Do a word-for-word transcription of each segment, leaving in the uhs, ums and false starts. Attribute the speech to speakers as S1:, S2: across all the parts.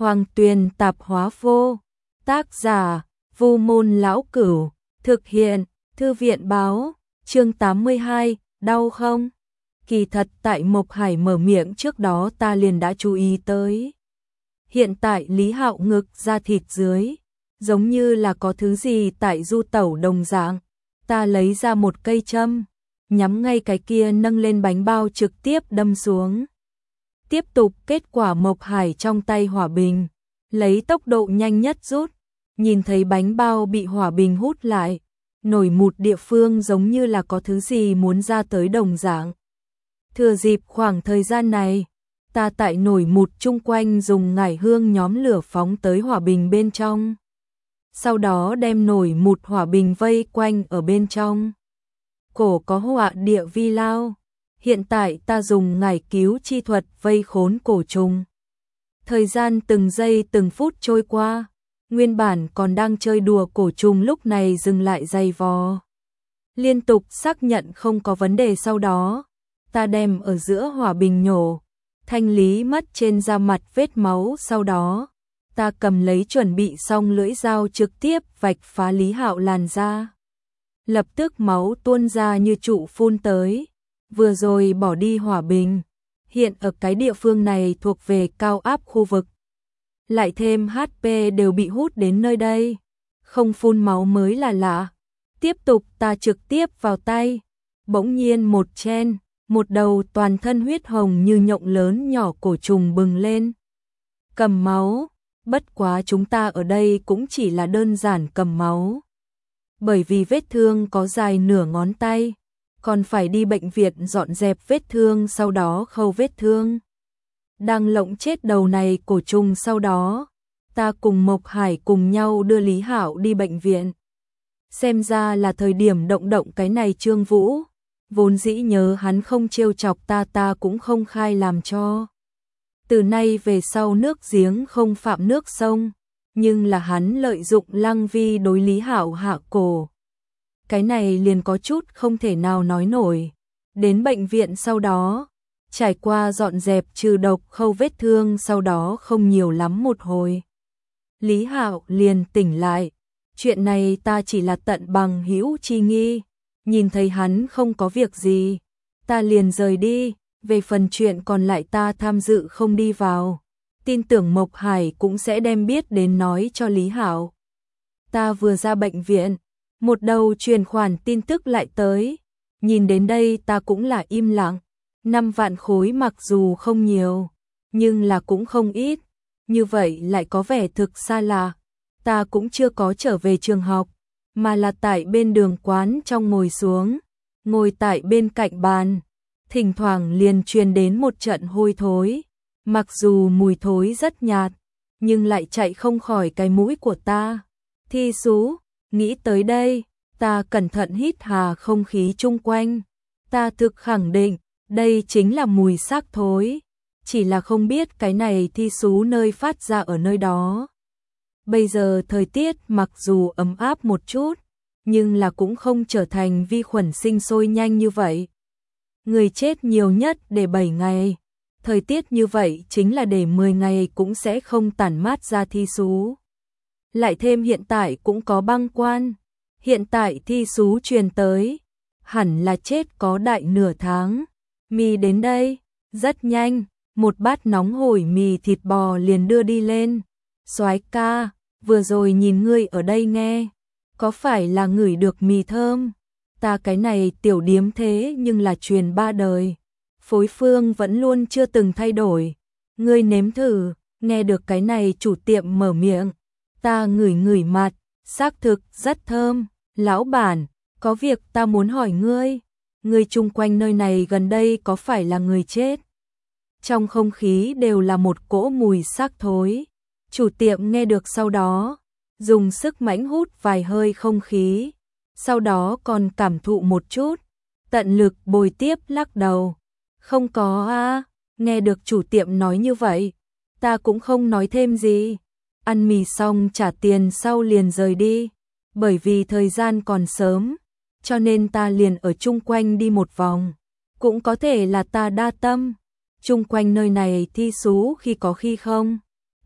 S1: Hoàng Tuyền tạp hóa vô. Tác giả, Vu Môn Lão Cửu. Thực hiện, Thư viện báo. Chương tám mươi hai, đau không? Kỳ thật tại Mộc Hải mở miệng trước đó ta liền đã chú ý tới. Hiện tại Lý Hạo ngực da thịt dưới, giống như là có thứ gì tại du tẩu đồng dạng. Ta lấy ra một cây châm, nhắm ngay cái kia nâng lên bánh bao trực tiếp đâm xuống. Tiếp tục kết quả Mộc Hải trong tay hỏa bình, lấy tốc độ nhanh nhất rút, nhìn thấy bánh bao bị hỏa bình hút lại, nổi mụt địa phương giống như là có thứ gì muốn ra tới đồng dạng. Thừa dịp khoảng thời gian này, ta tại nổi mụt chung quanh dùng ngải hương nhóm lửa phóng tới hỏa bình bên trong. Sau đó đem nổi mụt hỏa bình vây quanh ở bên trong. Cổ có họa địa vi lao. Hiện tại ta dùng ngải cứu chi thuật vây khốn cổ trùng. Thời gian từng giây từng phút trôi qua, nguyên bản còn đang chơi đùa cổ trùng lúc này dừng lại giày vò. Liên tục xác nhận không có vấn đề sau đó, ta đem ở giữa hỏa bình nhổ, thanh lý mất trên da mặt vết máu sau đó. Ta cầm lấy chuẩn bị xong lưỡi dao trực tiếp vạch phá Lý Hạo làn da. Lập tức máu tuôn ra như trụ phun tới. Vừa rồi bỏ đi hỏa bình, hiện ở cái địa phương này thuộc về cao áp khu vực. Lại thêm hát pê đều bị hút đến nơi đây, không phun máu mới là lạ. Tiếp tục ta trực tiếp vào tay, bỗng nhiên một chen, một đầu toàn thân huyết hồng như nhộng lớn nhỏ cổ trùng bừng lên. Cầm máu, bất quá chúng ta ở đây cũng chỉ là đơn giản cầm máu. Bởi vì vết thương có dài nửa ngón tay, còn phải đi bệnh viện dọn dẹp vết thương sau đó khâu vết thương. Đang lộng chết đầu này cổ trùng sau đó, ta cùng Mộc Hải cùng nhau đưa Lý Hạo đi bệnh viện. Xem ra là thời điểm động động cái này Trương Vũ, vốn dĩ nhớ hắn không trêu chọc ta ta cũng không khai làm cho. Từ nay về sau nước giếng không phạm nước sông, nhưng là hắn lợi dụng Lăng Vi đối Lý Hạo hạ cổ. Cái này liền có chút không thể nào nói nổi. Đến bệnh viện sau đó, trải qua dọn dẹp trừ độc khâu vết thương sau đó không nhiều lắm một hồi. Lý Hạo liền tỉnh lại. Chuyện này ta chỉ là tận bằng hữu chi nghi. Nhìn thấy hắn không có việc gì, ta liền rời đi. Về phần chuyện còn lại ta tham dự không đi vào. Tin tưởng Mộc Hải cũng sẽ đem biết đến nói cho Lý Hạo. Ta vừa ra bệnh viện, một đầu truyền khoản tin tức lại tới. Nhìn đến đây ta cũng là im lặng. Năm vạn khối mặc dù không nhiều, nhưng là cũng không ít. Như vậy lại có vẻ thực xa lạ. Ta cũng chưa có trở về trường học, mà là tại bên đường quán trong ngồi xuống, ngồi tại bên cạnh bàn. Thỉnh thoảng liền truyền đến một trận hôi thối. Mặc dù mùi thối rất nhạt, nhưng lại chạy không khỏi cái mũi của ta. Thi sú, nghĩ tới đây, ta cẩn thận hít hà không khí chung quanh. Ta thực khẳng định, đây chính là mùi xác thối. Chỉ là không biết cái này thi sú nơi phát ra ở nơi đó. Bây giờ thời tiết mặc dù ấm áp một chút, nhưng là cũng không trở thành vi khuẩn sinh sôi nhanh như vậy. Người chết nhiều nhất để bảy ngày. Thời tiết như vậy chính là để mười ngày cũng sẽ không tản mát ra thi sú. Lại thêm hiện tại cũng có băng quan. Hiện tại thi sú truyền tới, hẳn là chết có đại nửa tháng. Mì đến đây, rất nhanh, một bát nóng hổi mì thịt bò liền đưa đi lên. Soái ca, vừa rồi nhìn ngươi ở đây nghe, có phải là ngửi được mì thơm? Ta cái này tiểu điếm thế nhưng là truyền ba đời. Phối phương vẫn luôn chưa từng thay đổi. Ngươi nếm thử, nghe được cái này chủ tiệm mở miệng. Ta ngửi ngửi mặt, xác thực rất thơm. Lão bản, có việc ta muốn hỏi ngươi. Ngươi chung quanh nơi này gần đây có phải là người chết? Trong không khí đều là một cỗ mùi xác thối. Chủ tiệm nghe được sau đó, dùng sức mãnh hút vài hơi không khí. Sau đó còn cảm thụ một chút, tận lực bồi tiếp lắc đầu. Không có a, nghe được chủ tiệm nói như vậy, ta cũng không nói thêm gì. Ăn mì xong trả tiền sau liền rời đi. Bởi vì thời gian còn sớm, cho nên ta liền ở chung quanh đi một vòng. Cũng có thể là ta đa tâm. Chung quanh nơi này thi sú khi có khi không.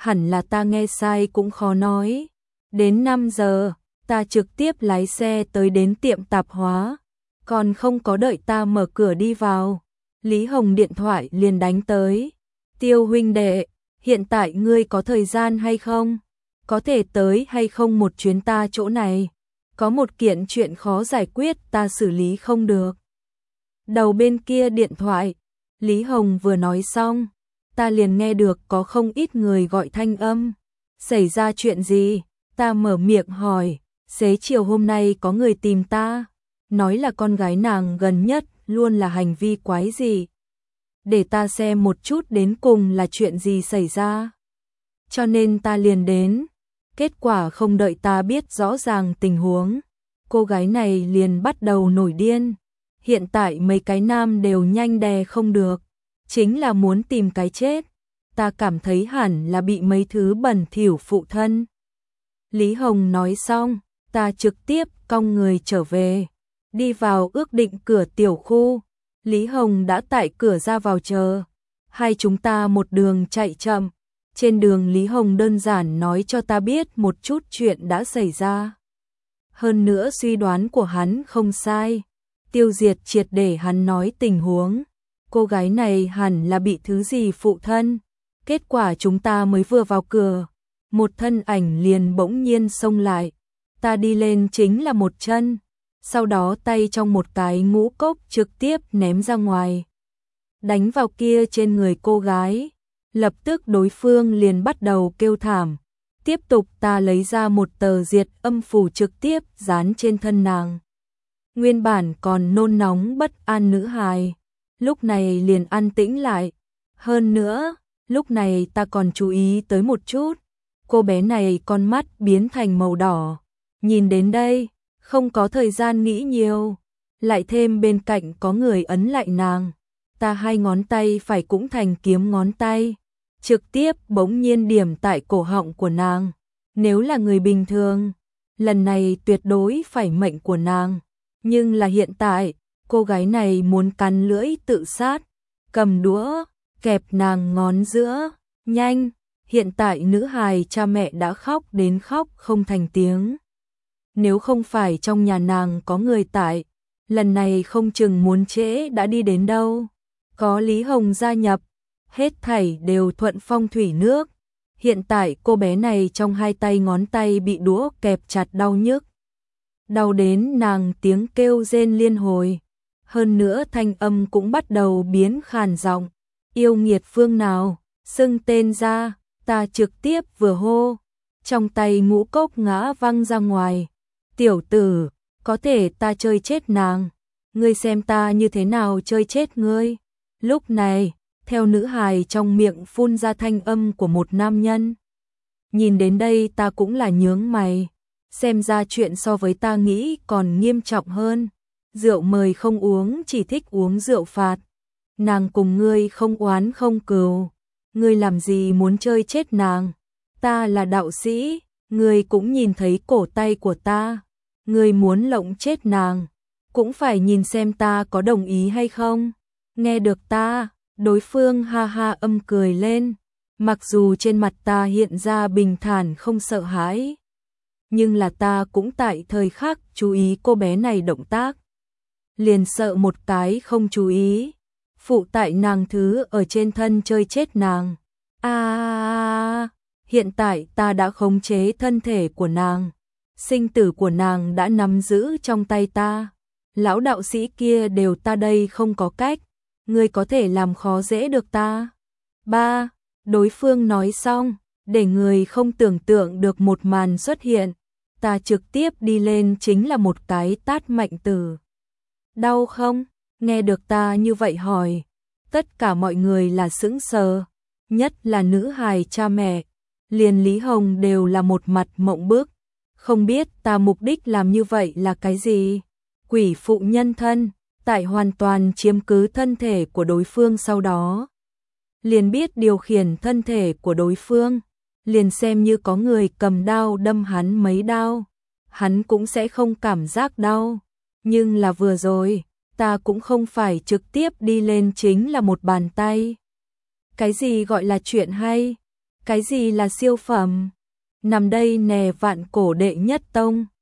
S1: hẳn là ta nghe sai cũng khó nói. Đến năm giờ, ta trực tiếp lái xe tới đến tiệm tạp hóa, còn không có đợi ta mở cửa đi vào. Lý Hồng điện thoại liền đánh tới. Tiêu huynh đệ, hiện tại ngươi có thời gian hay không? Có thể tới hay không một chuyến ta chỗ này? Có một kiện chuyện khó giải quyết ta xử lý không được. Đầu bên kia điện thoại, Lý Hồng vừa nói xong, ta liền nghe được có không ít người gọi thanh âm. Xảy ra chuyện gì? Ta mở miệng hỏi, xế chiều hôm nay có người tìm ta, nói là con gái nàng gần nhất luôn là hành vi quái gì. Để ta xem một chút đến cùng là chuyện gì xảy ra. Cho nên ta liền đến. Kết quả không đợi ta biết rõ ràng tình huống, cô gái này liền bắt đầu nổi điên. Hiện tại mấy cái nam đều nhanh đè không được, chính là muốn tìm cái chết. Ta cảm thấy hẳn là bị mấy thứ bẩn thỉu phụ thân. Lý Hồng nói xong, ta trực tiếp cong người trở về, đi vào ước định cửa tiểu khu. Lý Hồng đã tại cửa ra vào chờ, hai chúng ta một đường chạy chậm. Trên đường Lý Hồng đơn giản nói cho ta biết một chút chuyện đã xảy ra. Hơn nữa suy đoán của hắn không sai, tiêu diệt triệt để hắn nói tình huống. Cô gái này hẳn là bị thứ gì phụ thân. Kết quả chúng ta mới vừa vào cửa, một thân ảnh liền bỗng nhiên xông lại. Ta đi lên chính là một chân, sau đó tay trong một cái ngũ cốc trực tiếp ném ra ngoài, đánh vào kia trên người cô gái. Lập tức đối phương liền bắt đầu kêu thảm. Tiếp tục ta lấy ra một tờ diệt âm phù trực tiếp dán trên thân nàng. Nguyên bản còn nôn nóng bất an nữ hài, lúc này liền an tĩnh lại. Hơn nữa, lúc này ta còn chú ý tới một chút. Cô bé này con mắt biến thành màu đỏ. Nhìn đến đây, không có thời gian nghĩ nhiều. Lại thêm bên cạnh có người ấn lại nàng. Ta hai ngón tay phải cũng thành kiếm ngón tay, trực tiếp bỗng nhiên điểm tại cổ họng của nàng. Nếu là người bình thường, lần này tuyệt đối phải mệnh của nàng. Nhưng là hiện tại, cô gái này muốn cắn lưỡi tự sát, cầm đũa, kẹp nàng ngón giữa. Nhanh, hiện tại nữ hài cha mẹ đã khóc đến khóc không thành tiếng. Nếu không phải trong nhà nàng có người tại, lần này không chừng muốn trễ đã đi đến đâu. Có Lý Hồng gia nhập, hết thảy đều thuận phong thủy nước. Hiện tại cô bé này trong hai tay ngón tay bị đũa kẹp chặt đau nhức. Đau đến nàng tiếng kêu rên liên hồi. Hơn nữa thanh âm cũng bắt đầu biến khàn giọng. Yêu nghiệt phương nào, xưng tên ra, ta trực tiếp vừa hô. Trong tay ngũ cốc ngã văng ra ngoài. Tiểu tử, có thể ta chơi chết nàng. Ngươi xem ta như thế nào chơi chết ngươi. Lúc này, theo nữ hài trong miệng phun ra thanh âm của một nam nhân. Nhìn đến đây ta cũng là nhướng mày. Xem ra chuyện so với ta nghĩ còn nghiêm trọng hơn. Rượu mời không uống, chỉ thích uống rượu phạt. Nàng cùng ngươi không oán không cừu. Ngươi làm gì muốn chơi chết nàng? Ta là đạo sĩ, ngươi cũng nhìn thấy cổ tay của ta. Ngươi muốn lộng chết nàng, cũng phải nhìn xem ta có đồng ý hay không. Nghe được ta, đối phương ha ha âm cười lên. Mặc dù trên mặt ta hiện ra bình thản không sợ hãi, nhưng là ta cũng tại thời khắc chú ý cô bé này động tác. Liền sợ một cái không chú ý, phụ tại nàng thứ ở trên thân chơi chết nàng. À, hiện tại ta đã khống chế thân thể của nàng. Sinh tử của nàng đã nắm giữ trong tay ta. Lão đạo sĩ kia đều ta đây không có cách. Ngươi có thể làm khó dễ được ta. Ba, đối phương nói xong, để người không tưởng tượng được một màn xuất hiện. Ta trực tiếp đi lên chính là một cái tát mạnh tử. Đau không? Nghe được ta như vậy hỏi. Tất cả mọi người là sững sờ. Nhất là nữ hài cha mẹ. Liền Lý Hồng đều là một mặt mộng bức. Không biết ta mục đích làm như vậy là cái gì? Quỷ phụ nhân thân, tại hoàn toàn chiếm cứ thân thể của đối phương sau đó. Liền biết điều khiển thân thể của đối phương. Liền xem như có người cầm đao đâm hắn mấy đao. Hắn cũng sẽ không cảm giác đau. Nhưng là vừa rồi, ta cũng không phải trực tiếp đi lên chính là một bàn tay. Cái gì gọi là chuyện hay? Cái gì là siêu phẩm? Nằm đây nè vạn cổ đệ nhất tông.